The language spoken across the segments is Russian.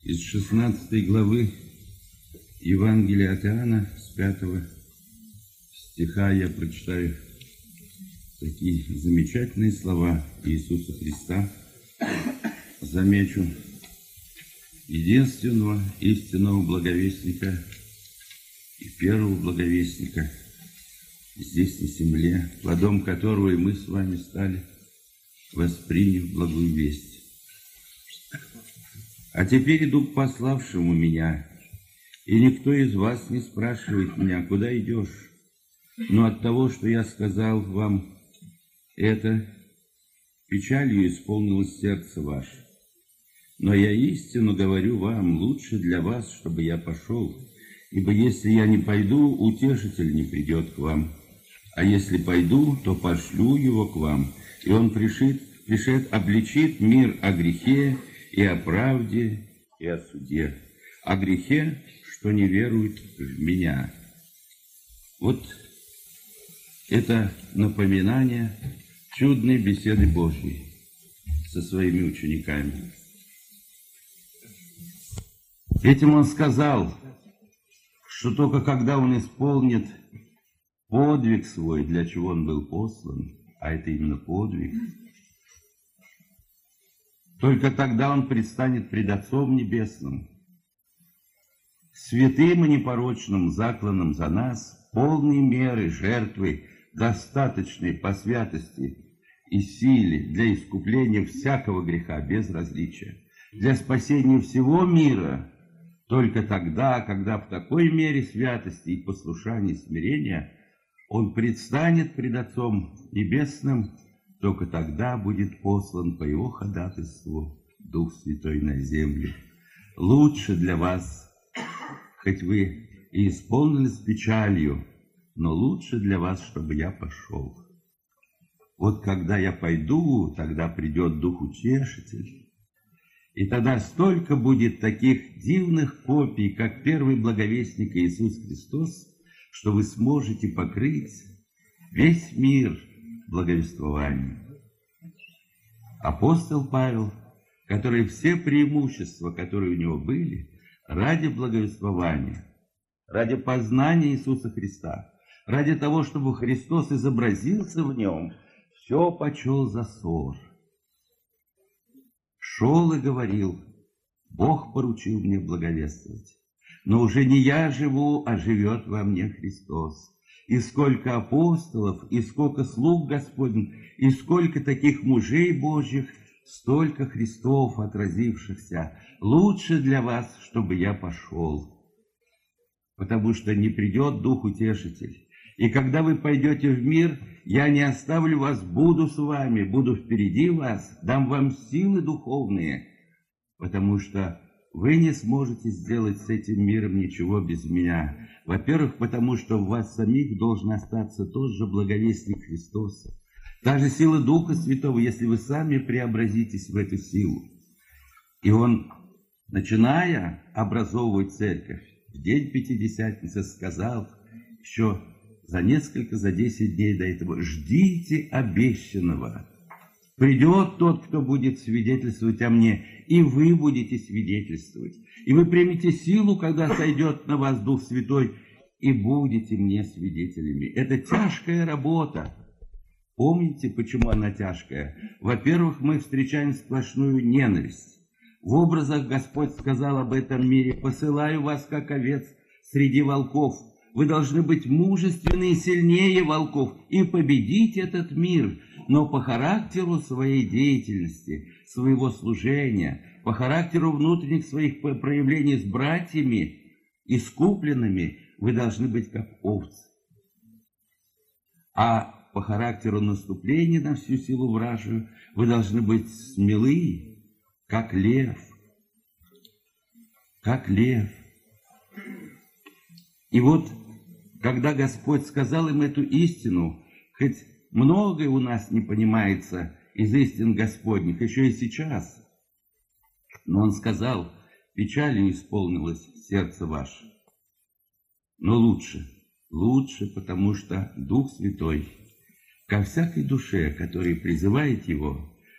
Из 16 главы Евангелия от Иоанна, с 5 стиха я прочитаю такие замечательные слова Иисуса Христа. Замечу: единственного истинного благовестника и первого благовестника здесь на земле, плодом которого и мы с вами стали, восприняв благую весть. А теперь иду к пославшему меня, и никто из вас не спрашивает меня, куда идешь. Но от того, что я сказал вам это, печалью исполнилось сердце ваше. Но я истину говорю вам, лучше для вас, чтобы я пошел, ибо если я не пойду, утешитель не придет к вам. А если пойду, то пошлю его к вам, и он пришед обличит мир о грехе и о правде, и о суде. О грехе, что не верует в меня. Вот это напоминание чудной беседы Божьей со своими учениками. Этим он сказал, что только когда он исполнит подвиг свой, для чего он был послан, а это именно подвиг, только тогда он предстанет пред Отцом Небесным, святым и непорочным, закланным за нас, полной меры жертвы, достаточной по святости и силе для искупления всякого греха без различия, для спасения всего мира, только тогда, когда в такой мере святости и послушания и смирения он предстанет пред Отцом Небесным, только тогда будет послан по его ходатайству Дух Святой на землю. Лучше для вас, хоть вы и исполнились печалью, но лучше для вас, чтобы я пошел. Вот когда я пойду, тогда придет Дух Утешитель, и тогда столько будет таких дивных копий, как первый благовестник Иисус Христос, что вы сможете покрыть весь мир благовествованием. Апостол Павел, который все преимущества, которые у него были, ради благовествования, ради познания Иисуса Христа, ради того, чтобы Христос изобразился в нем, все почел за ссор. Шел и говорил: Бог поручил мне благовествовать, но уже не я живу, а живет во мне Христос. И сколько апостолов, и сколько слуг Господень, и сколько таких мужей Божьих, столько Христов отразившихся. Лучше для вас, чтобы я пошел, потому что не придет Дух Утешитель. И когда вы пойдете в мир, я не оставлю вас, буду с вами, буду впереди вас, дам вам силы духовные, потому что вы не сможете сделать с этим миром ничего без меня. Во-первых, потому что в вас самих должен остаться тот же благовестник Христос. Та же сила Духа Святого, если вы сами преобразитесь в эту силу. И он, начиная образовывать церковь, в день Пятидесятницы сказал, еще за 10 дней до этого: ждите обещанного. Придет тот, кто будет свидетельствовать о мне, и вы будете свидетельствовать. И вы примете силу, когда сойдет на вас Дух Святой, и будете мне свидетелями. Это тяжкая работа. Помните, почему она тяжкая? Во-первых, мы встречаем сплошную ненависть. В образах Господь сказал об этом мире: посылаю вас, как овец, среди волков. Вы должны быть мужественны и сильнее волков и победить этот мир. Но по характеру своей деятельности, своего служения, по характеру внутренних своих проявлений с братьями, искупленными, вы должны быть как овцы. А по характеру наступления на всю силу вражию вы должны быть смелы, как лев. Как лев. И вот, когда Господь сказал им эту истину, хоть многое у нас не понимается из истин Господних, еще и сейчас, но Он сказал: печалью исполнилось сердце ваше. Но лучше, потому что Дух Святой ко всякой душе, которая призывает Его,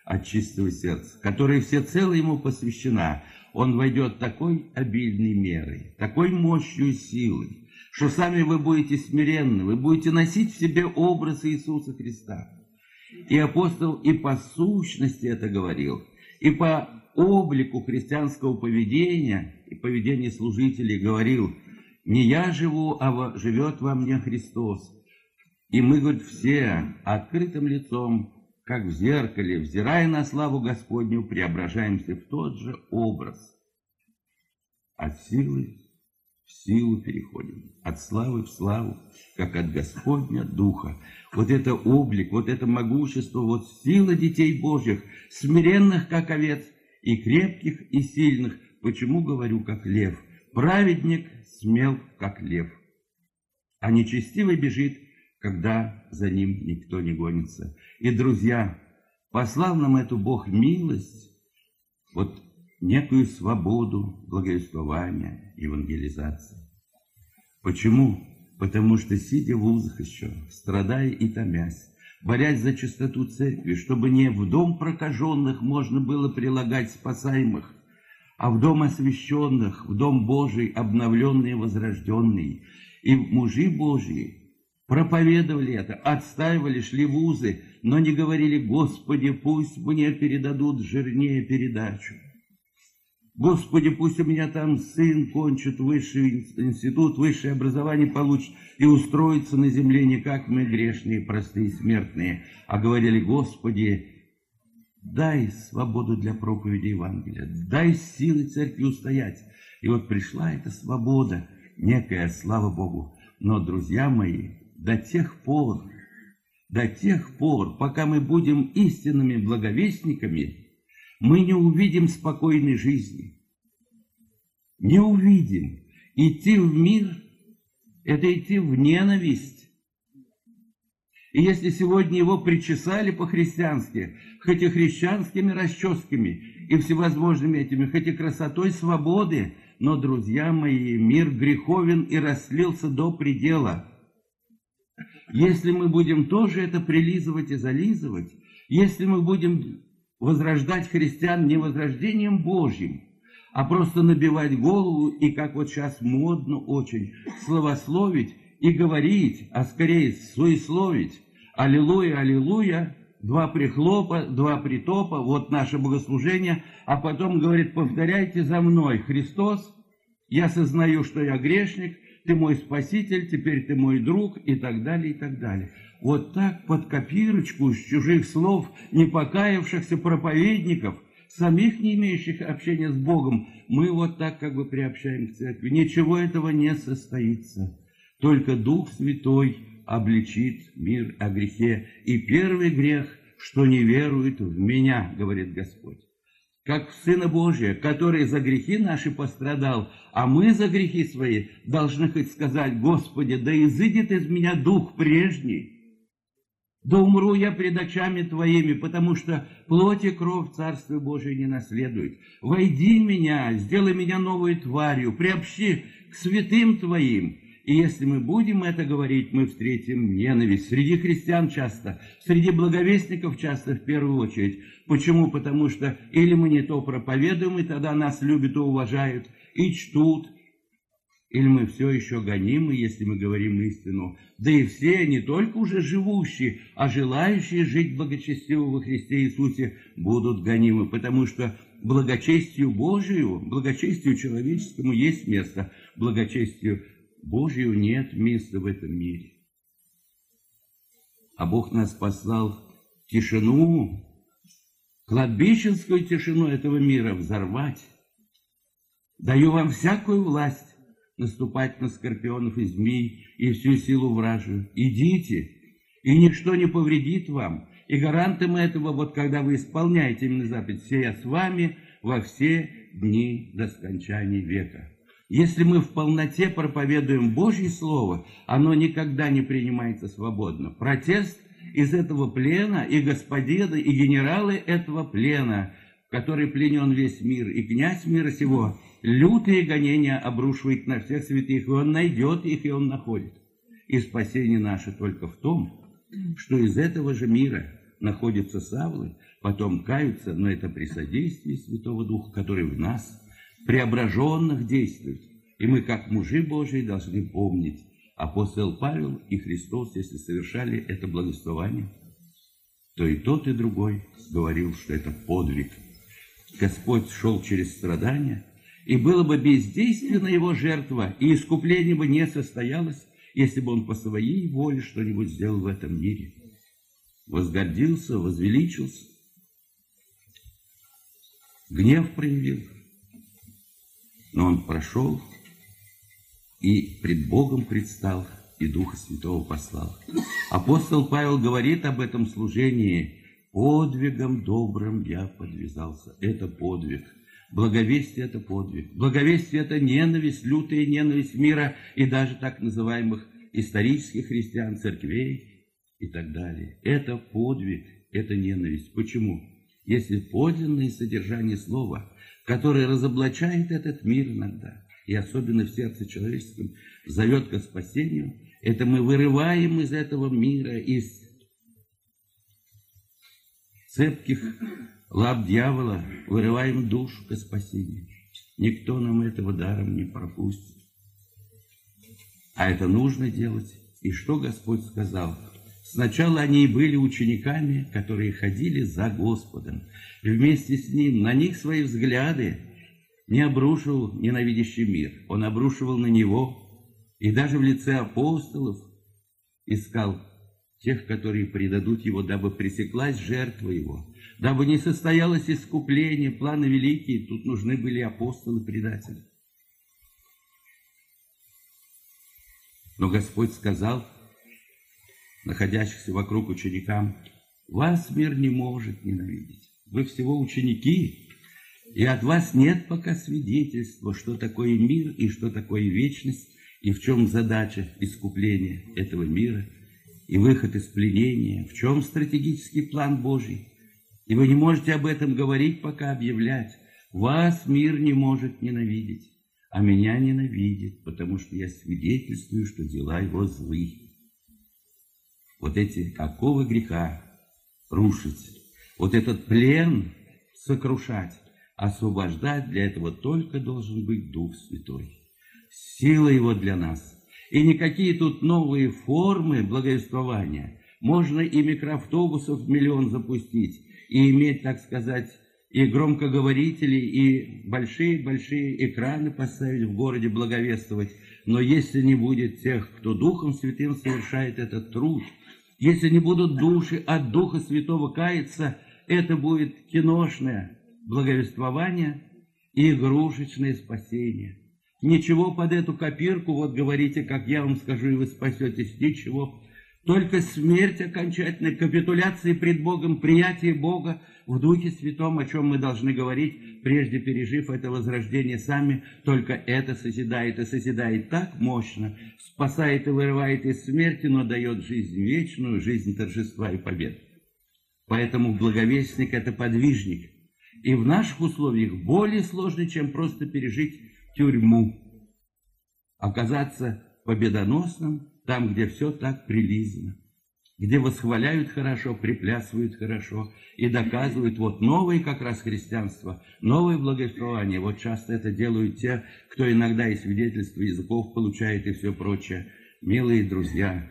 от чистого сердца, которая всецело ему посвящена, он войдет такой обильной мерой, такой мощью силой, что сами вы будете смиренны, вы будете носить в себе образ Иисуса Христа. И апостол и по сущности это говорил, и по облику христианского поведения и поведения служителей говорил: не я живу, а живет во мне Христос. И мы, говорит, все открытым лицом, как в зеркале, взирая на славу Господню, преображаемся в тот же образ. От силы в силу переходим, от славы в славу, как от Господня Духа. Вот это облик, вот это могущество, вот сила детей Божьих, смиренных, как овец, и крепких, и сильных. Почему говорю, как лев? Праведник смел, как лев, а нечестивый бежит, когда за ним никто не гонится. И, друзья, послал нам эту Бог милость, вот некую свободу благовествования, евангелизации. Почему? Потому что, сидя в узах еще, страдая и томясь, борясь за чистоту церкви, чтобы не в дом прокаженных можно было прилагать спасаемых, а в дом освященных, в дом Божий, обновленный и возрожденный. И мужи Божьи проповедовали это, отстаивали, шли в узы, но не говорили: Господи, пусть мне передадут жирнее передачу. Господи, пусть у меня там сын кончит высший институт, высшее образование получит и устроится на земле не как мы, грешные, простые, смертные, а говорили: Господи, дай свободу для проповеди Евангелия, дай силы церкви устоять. И вот пришла эта свобода, некая, слава Богу. Но, друзья мои, до тех пор, пока мы будем истинными благовестниками, мы не увидим спокойной жизни. Не увидим. Идти в мир – это идти в ненависть. И если сегодня его причесали по-христиански, хоть и христианскими расческами, и всевозможными этими, хоть и красотой свободы, но, друзья мои, мир греховен и расслился до предела. Если мы будем тоже это прилизывать и зализывать, если мы будем возрождать христиан не возрождением Божьим, а просто набивать голову и, как вот сейчас модно очень, славословить и говорить, а скорее суесловить: аллилуйя, аллилуйя, 2 прихлопа, 2 притопа, вот наше богослужение, а потом говорит: повторяйте за мной: Христос, я сознаю, что я грешник, ты мой спаситель, теперь ты мой друг, и так далее, и так далее. Вот так под копирочку с чужих слов непокаявшихся проповедников, самих не имеющих общения с Богом, мы вот так как бы приобщаем к церкви. Ничего этого не состоится. Только Дух Святой обличит мир о грехе. И первый грех, что не верует в меня, говорит Господь. Как в Сына Божия, который за грехи наши пострадал, а мы за грехи свои должны хоть сказать: Господи, да изыдет из меня дух прежний, да умру я пред очами Твоими, потому что плоть и кровь Царствие Божие не наследует. Войди в меня, сделай меня новой тварью, приобщи к святым Твоим. И если мы будем это говорить, мы встретим ненависть среди христиан часто, среди благовестников часто в первую очередь. Почему? Потому что или мы не то проповедуем, и тогда нас любят и уважают, и чтут, или мы все еще гонимы, если мы говорим истину. Да и все, не только уже живущие, а желающие жить благочестиво во Христе Иисусе, будут гонимы, потому что благочестию Божию, благочестию человеческому есть место, благочестию Божию нет места в этом мире. А Бог нас послал тишину, кладбищенскую тишину этого мира взорвать. Даю вам всякую власть наступать на скорпионов и змей и всю силу вражью. Идите, и ничто не повредит вам. И гарантом этого, вот когда вы исполняете именно заповедь: «Се я с вами во все дни до скончания века». Если мы в полноте проповедуем Божье Слово, оно никогда не принимается свободно. Протест из этого плена, и господины, и генералы этого плена, в который пленен весь мир, и князь мира сего, лютые гонения обрушивает на всех святых, и он найдет их, и он находит. И спасение наше только в том, что из этого же мира находятся Савлы, потом каются, но это при содействии Святого Духа, который в нас, преображенных, действует. И мы, как мужи Божии, должны помнить, апостол Павел и Христос, если совершали это благовествование, то и тот, и другой говорил, что это подвиг. Господь шел через страдания, и было бы бездейственна его жертва, и искупление бы не состоялось, если бы он по своей воле что-нибудь сделал в этом мире. Возгордился, возвеличился, гнев проявил, но он прошел и пред Богом предстал, и Духа Святого послал. Апостол Павел говорит об этом служении: «Подвигом добрым я подвязался». Это подвиг. Благовестие – это подвиг. Благовестие – это ненависть, лютая ненависть мира и даже так называемых исторических христиан, церквей и так далее. Это подвиг, это ненависть. Почему? Если подлинное содержание слова, которое разоблачает этот мир иногда, и особенно в сердце человеческом, зовет ко спасению, это мы вырываем из этого мира, из цепких лап дьявола, вырываем душу ко спасению. Никто нам этого даром не пропустит. А это нужно делать. И что Господь сказал? Сначала они и были учениками, которые ходили за Господом. Вместе с Ним на них свои взгляды не обрушивал ненавидящий мир. Он обрушивал на него, и даже в лице апостолов искал тех, которые предадут его, дабы пресеклась жертва его, дабы не состоялось искупление, планы великие. Тут нужны были апостолы-предатели. Но Господь сказал находящихся вокруг ученикам: вас мир не может ненавидеть. Вы всего ученики, и от вас нет пока свидетельства, что такое мир и что такое вечность, и в чем задача искупления этого мира, и выход из пленения, в чем стратегический план Божий. И вы не можете об этом говорить, пока объявлять. Вас мир не может ненавидеть, а меня ненавидит, потому что я свидетельствую, что дела его злы. Вот эти оковы греха рушить, вот этот плен сокрушать, освобождать, для этого только должен быть Дух Святой. Сила его для нас. И никакие тут новые формы благовествования. Можно и микроавтобусов миллион запустить, и иметь, так сказать, и громкоговорители, и большие-большие экраны поставить в городе, благовествовать. Но если не будет тех, кто Духом Святым совершает этот труд, если не будут души от Духа Святого каяться, это будет киношное благовествование и игрушечное спасение. Ничего под эту копирку, вот говорите, как я вам скажу, и вы спасетесь, ничего. Только смерть окончательная, капитуляция пред Богом, приятие Бога в Духе Святом, о чем мы должны говорить, прежде пережив это возрождение сами. Только это созидает, и созидает так мощно, спасает и вырывает из смерти, но дает жизнь вечную, жизнь торжества и побед. Поэтому благовестник – это подвижник. И в наших условиях более сложно, чем просто пережить тюрьму. Оказаться победоносным там, где все так прилизано, где восхваляют хорошо, приплясывают хорошо и доказывают вот новое как раз христианство, новое благовествование. Вот часто это делают те, кто иногда и свидетельство языков получает и все прочее. Милые друзья,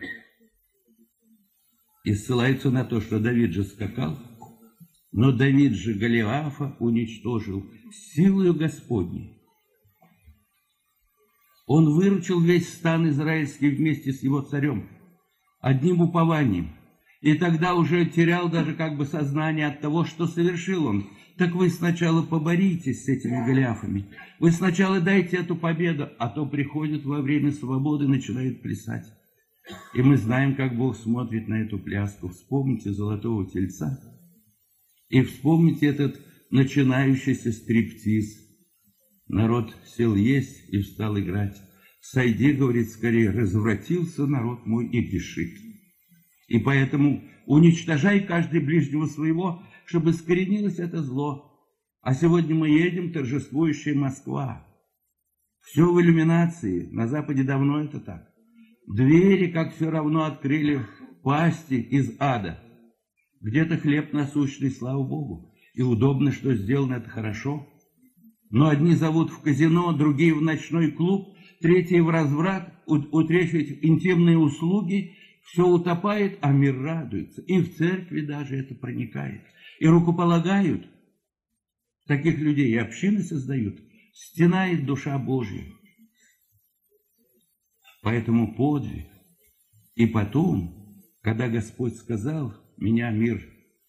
и ссылаются на то, что Давид же скакал, но Давид же Голиафа уничтожил силою Господней. Он выручил весь стан израильский вместе с его царем, одним упованием. И тогда уже терял даже как бы сознание от того, что совершил он. Так вы сначала поборитесь с этими Голиафами. Вы сначала дайте эту победу, а то приходят во время свободы и начинают плясать. И мы знаем, как Бог смотрит на эту пляску. Вспомните золотого тельца и вспомните этот начинающийся стриптиз. Народ сел есть и встал играть. Сойди, говорит, скорее, развратился народ мой и грешит. И поэтому уничтожай каждый ближнего своего, чтобы искоренилось это зло. А сегодня мы едем, торжествующая Москва. Все в иллюминации, на Западе давно это так. Двери, как все равно, открыли пасти из ада. Где-то хлеб насущный, слава Богу. И удобно, что сделано это хорошо. Но одни зовут в казино, другие в ночной клуб, третьи в разврат, у третьих интимные услуги. Все утопает, а мир радуется. И в церкви даже это проникает. И рукополагают таких людей, и общины создают. Стенает душа Божья. Поэтому подвиг. И потом, когда Господь сказал: меня мир,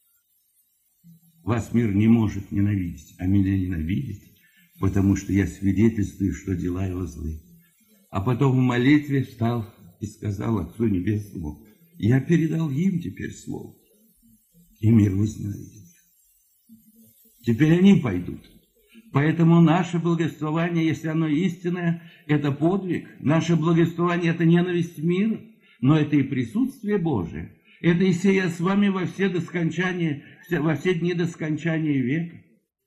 вас мир не может ненавидеть, а меня ненавидит, потому что я свидетельствую, что дела его злы. А потом в молитве встал и сказал Отцу Небесному: я передал им теперь слово, и мир возненавидит. Теперь они пойдут. Поэтому наше благовествование, если оно истинное, это подвиг. Наше благовествование – это ненависть мира, но это и присутствие Божие. Это и сея с вами во все дни до скончания века.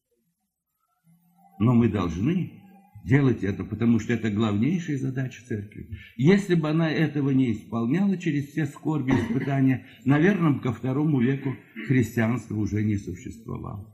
Но мы должны делать это, потому что это главнейшая задача церкви. Если бы она этого не исполняла через все скорби и испытания, наверное, ко II веку христианство уже не существовало.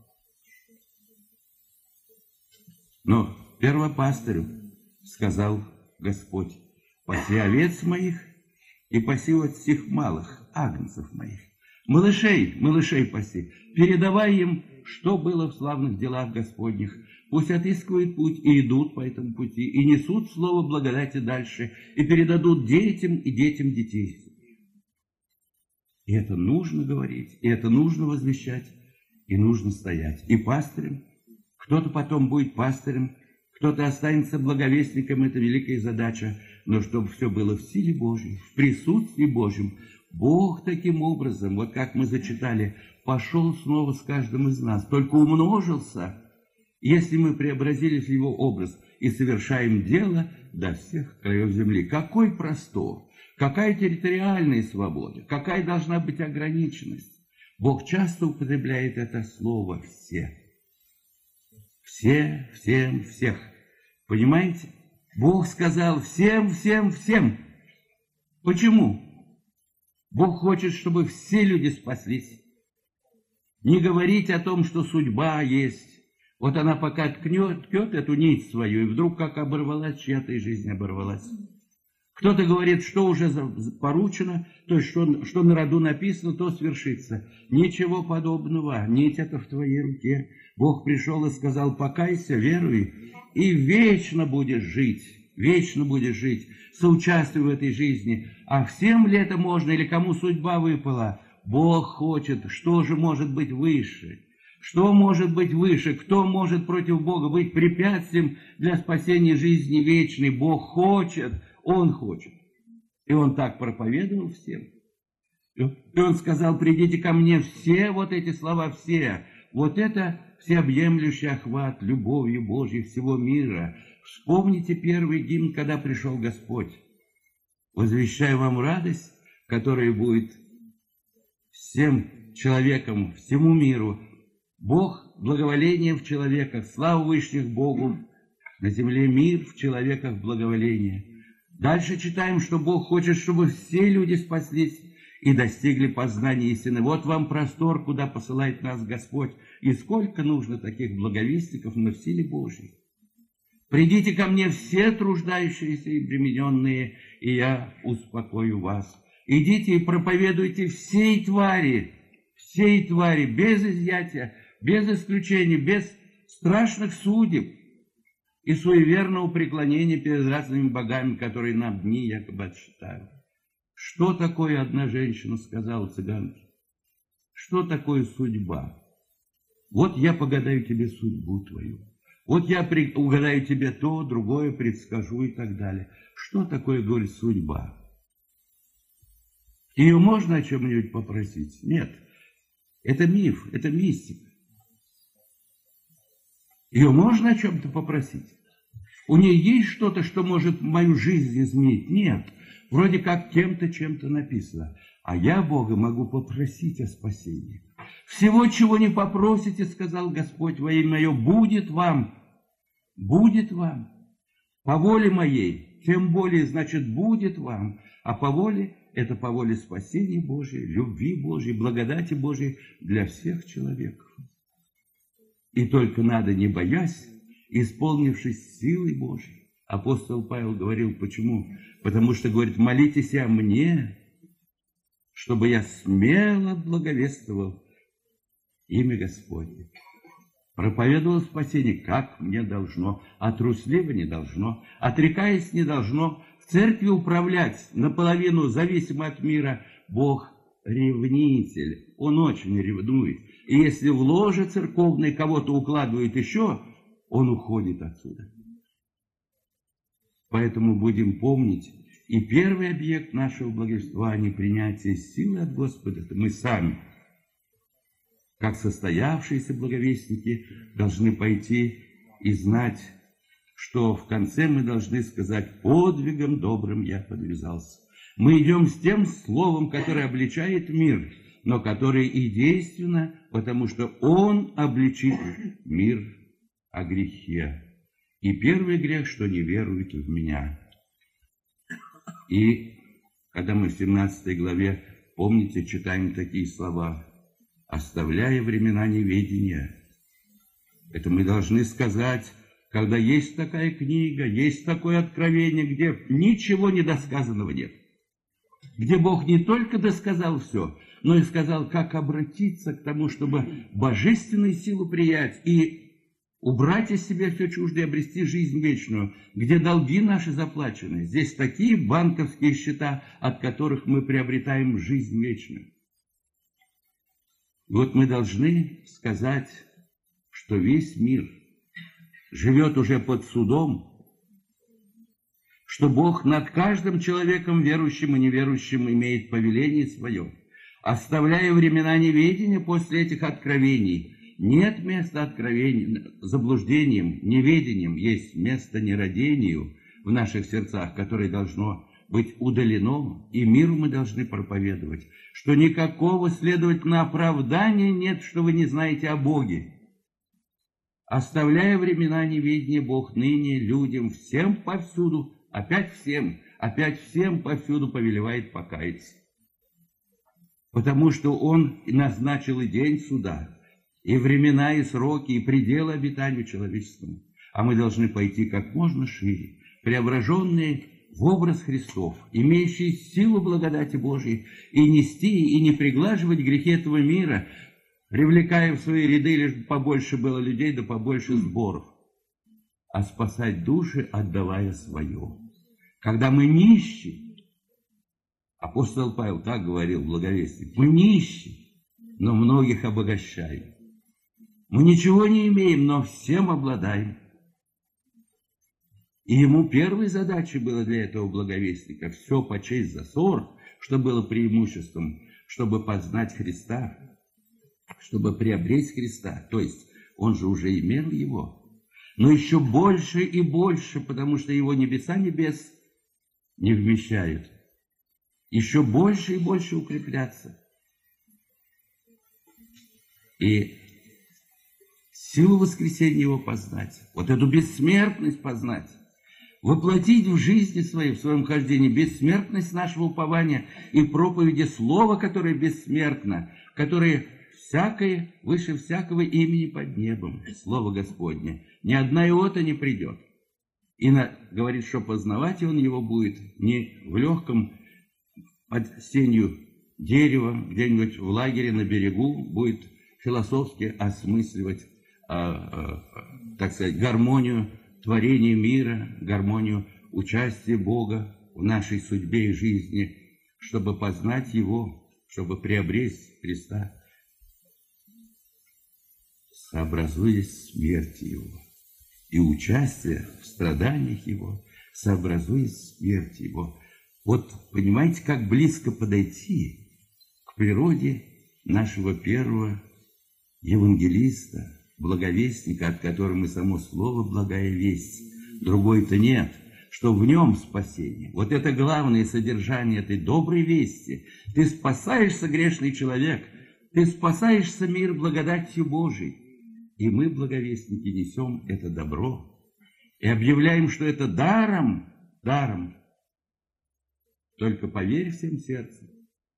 Но первопастырю сказал Господь: паси овец моих и паси от всех малых агнцев моих. Малышей паси, передавай им, что было в славных делах Господних. Пусть отыскивают путь и идут по этому пути, и несут слово благодати дальше, и передадут детям и детям детей. И это нужно говорить, и это нужно возвещать, и нужно стоять. И пастырем, кто-то потом будет пастырем, кто-то останется благовестником, это великая задача, но чтобы все было в силе Божьей, в присутствии Божьем. Бог таким образом, вот как мы зачитали, пошел снова с каждым из нас, только умножился, если мы преобразились в его образ и совершаем дело до всех краев земли. Какой простор, какая территориальная свобода, какая должна быть ограниченность. Бог часто употребляет это слово «все». Все, всем, всех. Понимаете? Бог сказал всем, всем, всем. Почему? Бог хочет, чтобы все люди спаслись. Не говорить о том, что судьба есть. Вот она пока ткнет эту нить свою, и вдруг как оборвалась, чья-то и жизнь оборвалась. Кто-то говорит, что уже поручено, то есть что на роду написано, то свершится. Ничего подобного, нить это в твоей руке. Бог пришел и сказал: покайся, веруй, и вечно будешь жить, соучаствуй в этой жизни. А всем ли это можно, или кому судьба выпала? Бог хочет, что же может быть выше? Что может быть выше? Кто может против Бога быть препятствием для спасения жизни вечной? Бог хочет, Он хочет. И Он так проповедовал всем. И Он сказал: придите ко мне все, вот эти слова все. Вот это всеобъемлющий охват любовью Божьей всего мира. Вспомните первый гимн, когда пришел Господь. Возвещаю вам радость, которая будет всем человекам, всему миру. Бог благоволение в человеках, славу вышних Богу, на земле мир, в человеках благоволение. Дальше читаем, что Бог хочет, чтобы все люди спаслись и достигли познания истины. Вот вам простор, куда посылает нас Господь. И сколько нужно таких благовестников, но в силе Божьей. Придите ко мне все труждающиеся и бремененные, и я успокою вас. Идите и проповедуйте всей твари, без изъятия, без исключения, без страшных судеб и суеверного преклонения перед разными богами, которые нам дни якобы отсчитают. Что такое, одна женщина сказала цыганке? Что такое судьба? Вот я погадаю тебе судьбу твою. Вот я угадаю тебе то, другое предскажу и так далее. Что такое, говорит, судьба? Ее можно о чем-нибудь попросить? Нет. Это миф, это мистика. Ее можно о чем-то попросить? У нее есть что-то, что может мою жизнь изменить? Нет. Вроде как кем-то, чем-то написано. А я Бога могу попросить о спасении. Всего, чего не попросите, сказал Господь во имя мое, будет вам. Будет вам. По воле моей, тем более, значит, будет вам. А по воле это по воле спасения Божьей, любви Божьей, благодати Божьей для всех человеков. И только надо, не боясь, исполнившись силой Божьей. Апостол Павел говорил, почему? Потому что, говорит, молитесь о мне, чтобы я смело благовествовал имя Господне. Проповедовал спасение, как мне должно, а трусливо не должно, отрекаясь не должно, в церкви управлять наполовину зависимо от мира. Бог ревнитель, Он очень ревнует. И если в ложе церковной кого-то укладывает еще, он уходит отсюда. Поэтому будем помнить, и первый объект нашего благовествования, принятия силы от Господа, это мы сами, как состоявшиеся благовестники, должны пойти и знать, что в конце мы должны сказать: подвигом добрым я подвязался. Мы идем с тем словом, которое обличает мир, но которое и действенно, потому что он обличит мир о грехе. И первый грех, что не веруют в меня. И когда мы в 17 главе, помните, читаем такие слова: оставляя времена неведения. Это мы должны сказать, когда есть такая книга, есть такое откровение, где ничего недосказанного нет. Где Бог не только досказал все, но и сказал, как обратиться к тому, чтобы божественную силу принять и убрать из себя все чуждое и обрести жизнь вечную, где долги наши заплачены. Здесь такие банковские счета, от которых мы приобретаем жизнь вечную. Вот мы должны сказать, что весь мир живет уже под судом, что Бог над каждым человеком, верующим и неверующим, имеет повеление свое. Оставляя времена неведения после этих откровений, нет места откровениям, заблуждениям, неведениям, есть место нерадению в наших сердцах, которое должно быть удалено, и миру мы должны проповедовать, что никакого, следовательно, оправдания нет, что вы не знаете о Боге. Оставляя времена неведения, Бог ныне людям всем повсюду, опять всем повсюду повелевает покаяться. Потому что Он назначил и день суда, и времена, и сроки, и пределы обитанию человеческому. А мы должны пойти как можно шире, преображенные в образ Христов, имеющие силу благодати Божией, и нести, и не приглаживать грехи этого мира, привлекая в свои ряды лишь побольше было людей, да побольше сборов, а спасать души, отдавая свое. Когда мы нищи, апостол Павел так говорил в благовестии, мы нищи, но многих обогащаем. Мы ничего не имеем, но всем обладаем. И ему первой задачей было для этого благовестника все почесть за сор, что было преимуществом, чтобы познать Христа, чтобы приобрести Христа. То есть он же уже имел его, но еще больше и больше, потому что его небеса небес не вмещают. Еще больше и больше укрепляться. И силу воскресения его познать, вот эту бессмертность познать, воплотить в жизни своей, в своем хождении бессмертность нашего упования и проповеди слова, которое бессмертно, которое всякое, выше всякого имени под небом, слово Господне. Ни одна иота не придет. И говорит, что познавать он его будет не в легком под сенью дерева, где-нибудь в лагере на берегу, будет философски осмысливать, так сказать, гармонию творения мира, гармонию участия Бога в нашей судьбе и жизни, чтобы познать Его, чтобы приобрести Христа, сообразуясь смерти Его и участие в страданиях Его, сообразуясь смерти Его. Вот понимаете, как близко подойти к природе нашего первого евангелиста, благовестника, от которого и само слово «благая весть». Другой-то нет, что в нем спасение. Вот это главное содержание этой доброй вести. Ты спасаешься, грешный человек, ты спасаешься, мир, благодатью Божией. И мы, благовестники, несем это добро и объявляем, что это даром, Только поверь всем сердцем.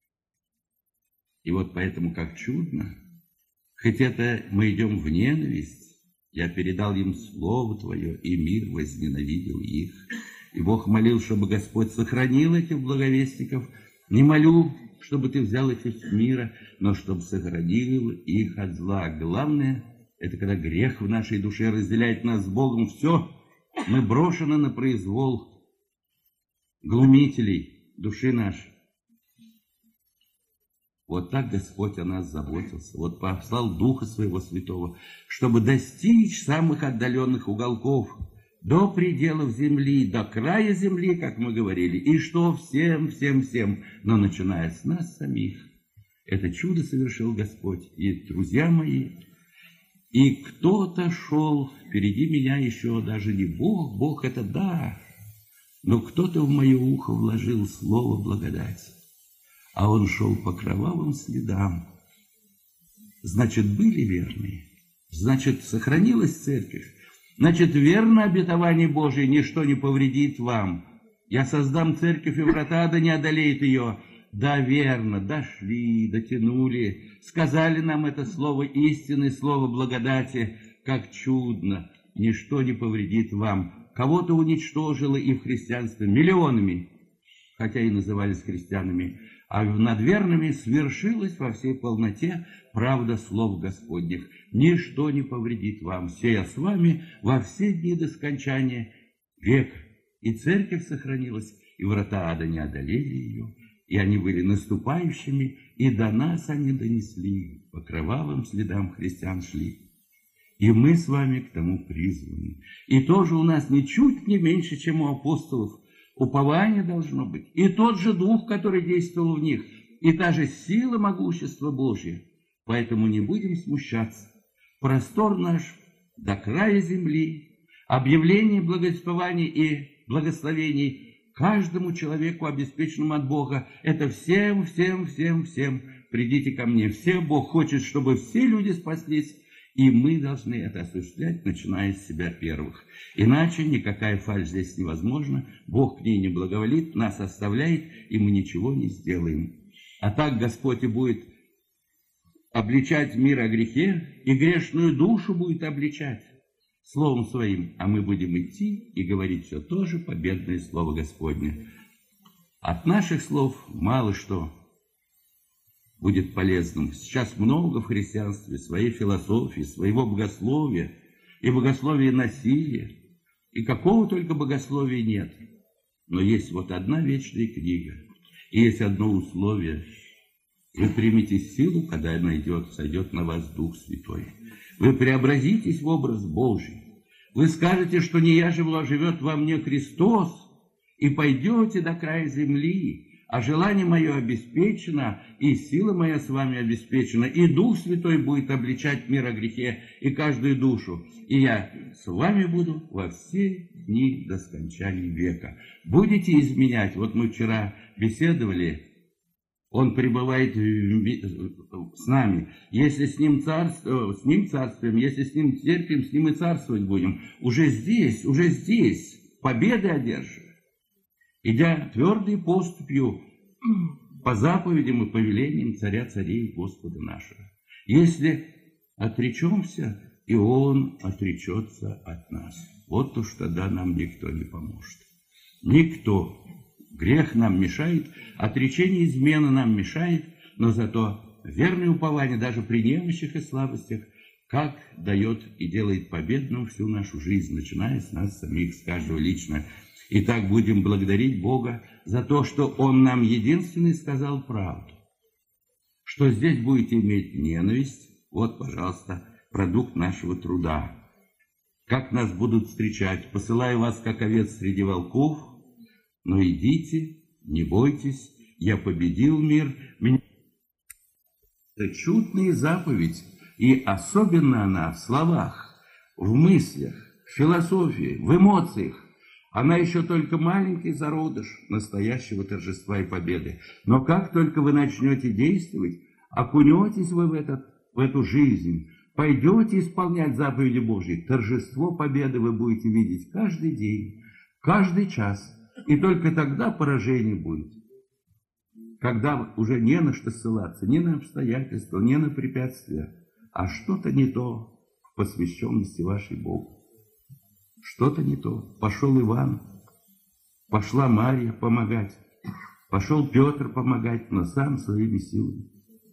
И вот поэтому как чудно, хоть это мы идем в ненависть, я передал им слово Твое, и мир возненавидел их. И Бог молил, чтобы Господь сохранил этих благовестников. Не молю, чтобы Ты взял их из мира, но чтобы сохранил их от зла. Главное, это когда грех в нашей душе разделяет нас с Богом. Все, мы брошены на произвол глумителей души нашей. Вот так Господь о нас заботился, вот послал Духа Своего Святого, чтобы достичь самых отдаленных уголков, до пределов земли, до края земли, как мы говорили, и что всем, но начиная с нас самих. Это чудо совершил Господь, и, друзья мои, и кто-то шел впереди меня еще, даже не Бог, Бог это да, но кто-то в мое ухо вложил слово благодати. А он шел по кровавым следам. Значит, были верные. Значит, сохранилась церковь. Значит, верно обетование Божие, ничто не повредит вам. Я создам церковь, и врата ада не одолеют ее. Да, верно, дошли, дотянули. Сказали нам это слово истины, слово благодати. Как чудно, ничто не повредит вам. Кого-то уничтожило и в христианстве миллионами, хотя и назывались христианами. А над верными свершилась во всей полноте правда слов Господних. Ничто не повредит вам, сея с вами во все дни до скончания века. И церковь сохранилась, и врата ада не одолели ее, и они были наступающими, и до нас они донесли, по кровавым следам христиан шли. И мы с вами к тому призваны. И тоже у нас ничуть не меньше, чем у апостолов, упование должно быть, и тот же Дух, который действовал в них, и та же сила могущества Божия. Поэтому не будем смущаться. Простор наш до края земли, объявление благословений и благословений каждому человеку, обеспеченному от Бога, это всем. Придите ко мне. Все Бог хочет, чтобы все люди спаслись, и мы должны это осуществлять, начиная с себя первых. Иначе никакая фальшь здесь невозможна. Бог к ней не благоволит, нас оставляет, и мы ничего не сделаем. А так Господь и будет обличать мир о грехе, и грешную душу будет обличать Словом Своим. А мы будем идти и говорить все то же победное Слово Господне. От наших слов мало что будет полезным. Сейчас много в христианстве своей философии, своего богословия, и богословия насилия, и какого только богословия нет. Но есть вот одна вечная книга, и есть одно условие. Вы примете силу, когда сойдет на вас Дух Святой. Вы преобразитесь в образ Божий. Вы скажете, что не я живу, а живет во мне Христос, и пойдете до края земли. А желание мое обеспечено, и сила моя с вами обеспечена, и Дух Святой будет обличать мир о грехе и каждую душу. И я с вами буду во все дни до скончания века. Будете изменять. Вот мы вчера беседовали, Он пребывает с нами. Если с Ним царствуем, если с Ним терпим, с Ним и царствовать будем. Уже здесь, победы одержим. Идя твердой поступью по заповедям и повелениям Царя Царей Господа нашего. Если отречемся, и Он отречется от нас. Вот уж тогда нам никто не поможет. Никто. Грех нам мешает, отречение измены нам мешает, но зато верное упование даже при немощах и слабостях, как дает и делает победным всю нашу жизнь, начиная с нас самих, с каждого лично. И так будем благодарить Бога за то, что Он нам единственный сказал правду. Что здесь будете иметь ненависть, вот, пожалуйста, продукт нашего труда. Как нас будут встречать, посылаю вас, как овец среди волков, но идите, не бойтесь, я победил мир. Это чудная заповедь, и особенно она в словах, в мыслях, в философии, в эмоциях. Она еще только маленький зародыш настоящего торжества и победы. Но как только вы начнете действовать, окунетесь вы в эту жизнь, пойдете исполнять заповеди Божьи, торжество победы вы будете видеть каждый день, каждый час. И только тогда поражение будет когда уже не на что ссылаться, ни на обстоятельства, ни на препятствия, а что-то не то в посвященности вашей Богу. Что-то не то. Пошел Иван, пошла Марья помогать, пошел Петр помогать, но сам своими силами.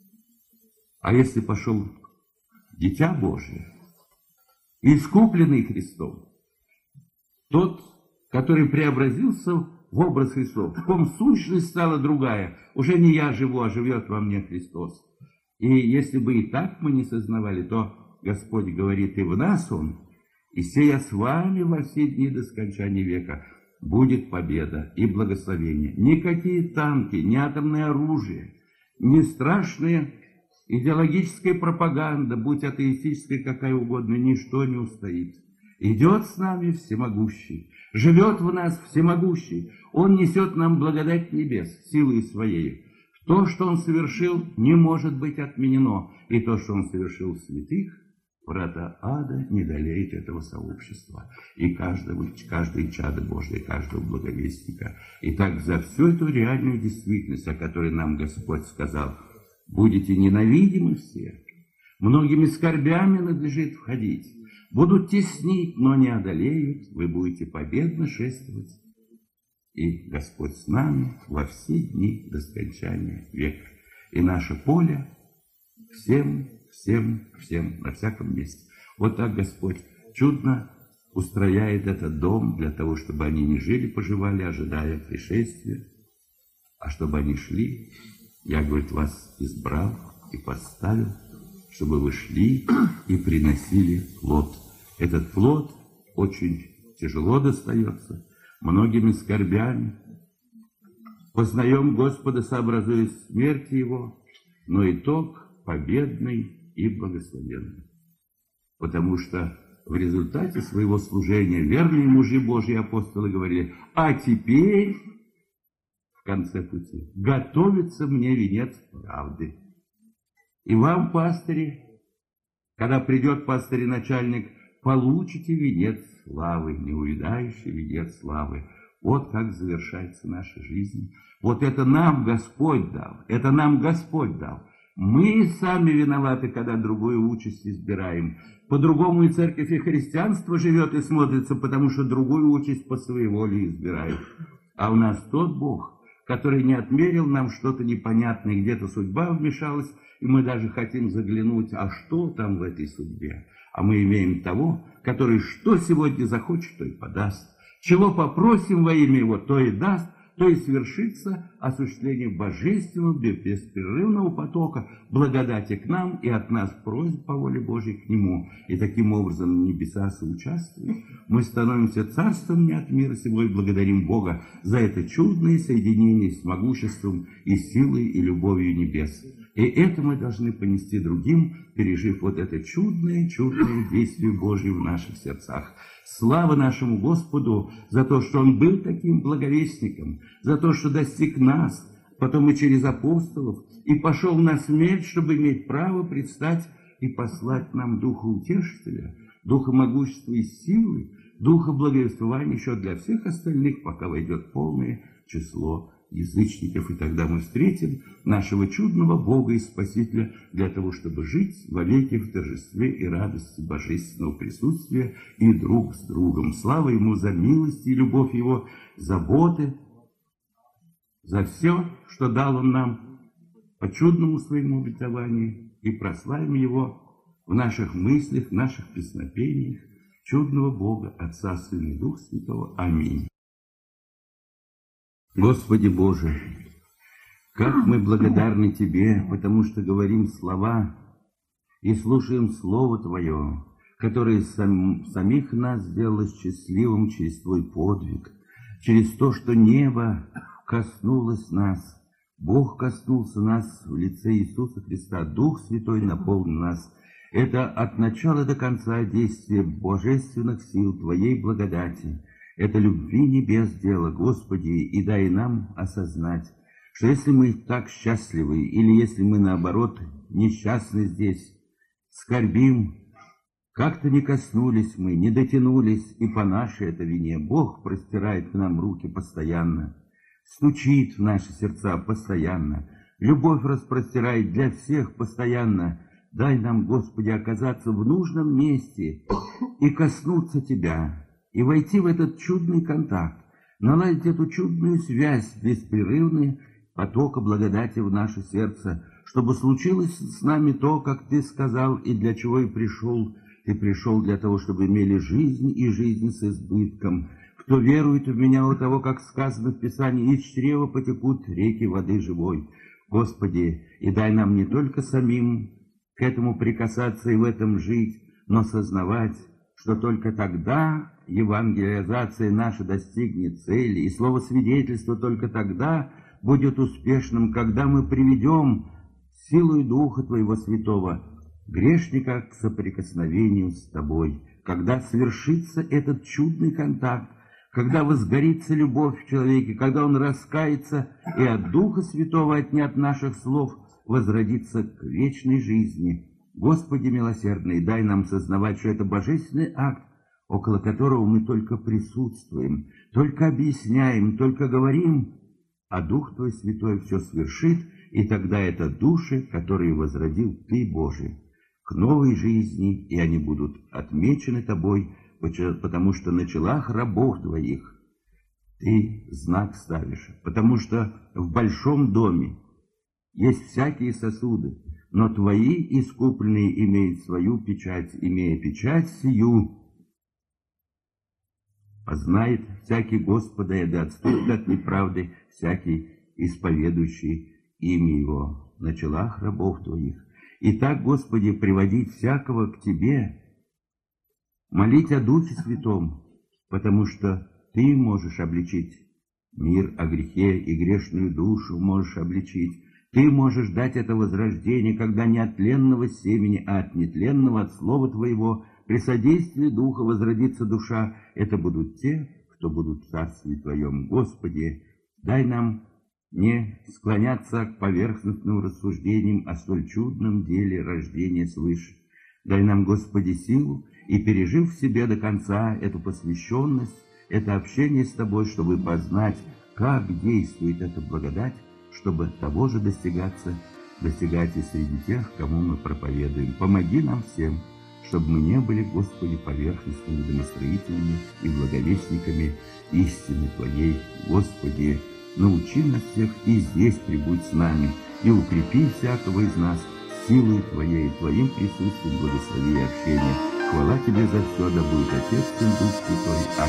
А если пошел Дитя Божие, искупленный Христом, тот, который преобразился в образ Христов, в ком сущность стала другая, уже не я живу, а живет во мне Христос. И если бы и так мы не сознавали, то Господь говорит, и в нас Он, и сея с вами во все дни до скончания века будет победа и благословение. Никакие танки, ни атомное оружие, ни страшная идеологическая пропаганда, будь атеистическая какая угодно, ничто не устоит. Идет с нами всемогущий, живет в нас всемогущий. Он несет нам благодать небес силой своей. То, что Он совершил, не может быть отменено. И то, что Он совершил в святых, врата ада не долеет этого сообщества. И каждое чадо Божие, каждого благовестника. Итак, за всю эту реальную действительность, о которой нам Господь сказал, будете ненавидимы все, многими скорбями надлежит входить, будут теснить, но не одолеют, вы будете победно шествовать. И Господь с нами во все дни до скончания века. И наше поле всем, на всяком месте. Вот так Господь чудно устрояет этот дом для того, чтобы они не жили, поживали, ожидая пришествия, а чтобы они шли. Я, говорит, вас избрал и поставил, чтобы вы шли и приносили плод. Этот плод очень тяжело достается, многими скорбями. Познаем Господа, сообразуясь смерти Его, но итог победный и благословенный. Потому что в результате своего служения верные мужи Божьи апостолы говорили, а теперь в конце пути готовится мне венец правды. И вам, пастыри, когда придет пастырь и начальник, получите венец славы, неувядающий венец славы. Вот как завершается наша жизнь. Вот это нам Господь дал, это нам Господь дал. Мы сами виноваты, когда другую участь избираем. По-другому и церковь, и христианство живет и смотрится, потому что другую участь по своей воле избирает. А у нас тот Бог, который не отмерил нам что-то непонятное, где-то судьба вмешалась, и мы даже хотим заглянуть, а что там в этой судьбе? А мы имеем того, который что сегодня захочет, то и подаст. Чего попросим во имя Его, то и даст, то и свершится осуществление божественного беспрерывного потока благодати к нам и от нас просьб по воле Божьей к Нему. И таким образом небеса соучаствуют. Мы становимся царством не от мира сего и благодарим Бога за это чудное соединение с могуществом и силой и любовью небес. И это мы должны понести другим, пережив вот это чудное действие Божье в наших сердцах. Слава нашему Господу за то, что Он был таким благовестником, за то, что достиг нас, потом и через апостолов, и пошел на смерть, чтобы иметь право предстать и послать нам Духа Утешителя, Духа могущества и силы, Духа благовествования еще для всех остальных, пока войдет полное число язычников, и тогда мы встретим нашего чудного Бога и Спасителя для того, чтобы жить вовеки в торжестве и радости божественного присутствия и друг с другом. Слава Ему за милость и любовь Его, заботы, за все, что дал Он нам по чудному своему обетованию, и прославим Его в наших мыслях, в наших песнопениях, чудного Бога, Отца, Сына и Духа Святого. Аминь. Господи Боже, как мы благодарны Тебе, потому что говорим слова и слушаем Слово Твое, которое самих нас сделало счастливым через Твой подвиг, через то, что небо коснулось нас, Бог коснулся нас в лице Иисуса Христа, Дух Святой наполнил нас. Это от начала до конца действие божественных сил Твоей благодати. Это любви небес дело, Господи, и дай нам осознать, что если мы так счастливы, или если мы, наоборот, несчастны здесь, скорбим, как-то не коснулись мы, не дотянулись, и по нашей это вине Бог простирает к нам руки постоянно. стучит в наши сердца постоянно, любовь распростирает для всех постоянно. Дай нам, Господи, оказаться в нужном месте и коснуться Тебя, и войти в этот чудный контакт, наладить эту чудную связь, беспрерывный потока благодати в наше сердце, чтобы случилось с нами то, как Ты сказал, и для чего и пришел. Ты пришел для того, чтобы имели жизнь и жизнь с избытком. Кто верует в Меня, у того, как сказано в Писании, из чрева потекут реки воды живой. Господи, и дай нам не только самим к этому прикасаться и в этом жить, но сознавать, что только тогда евангелизация наша достигнет цели, и слово свидетельства только тогда будет успешным, когда мы приведем силой Духа Твоего Святого грешника к соприкосновению с Тобой, когда свершится этот чудный контакт, когда возгорится любовь в человеке, когда он раскается и от Духа Святого, отнят наших слов, возродится к вечной жизни. Господи милосердный, дай нам сознавать, что это божественный акт, около которого мы только присутствуем, только объясняем, только говорим, а Дух Твой Святой все свершит, и тогда это души, которые возродил Ты, Боже, к новой жизни, и они будут отмечены Тобой, потому что на челах рабов Твоих Ты знак ставишь, потому что в большом доме есть всякие сосуды, но Твои искупленные имеют свою печать, имея печать сию, познает всякий Господа, и да отступит от неправды всякий исповедующий имя Его на челах рабов Твоих. Итак, Господи, приводить всякого к Тебе, молить о Духе Святом, потому что Ты можешь обличить мир о грехе и грешную душу можешь обличить. Ты можешь дать это возрождение, когда не от тленного семени, а от нетленного, от слова Твоего, при содействии Духа возродится душа. Это будут те, кто будут в Царстве Твоем. Господи, дай нам не склоняться к поверхностным рассуждениям о столь чудном деле рождения свыше. Дай нам, Господи, силу, и, пережив в себе до конца эту посвященность, это общение с Тобой, чтобы познать, как действует эта благодать, чтобы того же достигать и среди тех, кому мы проповедуем. Помоги нам всем, чтобы мы не были, Господи, поверхностными домостроителями и благовестниками истины Твоей. Господи, научи нас всех, и здесь прибудь с нами, и укрепи всякого из нас силой Твоей, Твоим присутствием, благослови и общение. Хвала Тебе за все, да будет Отец, Сын, Дух Святой.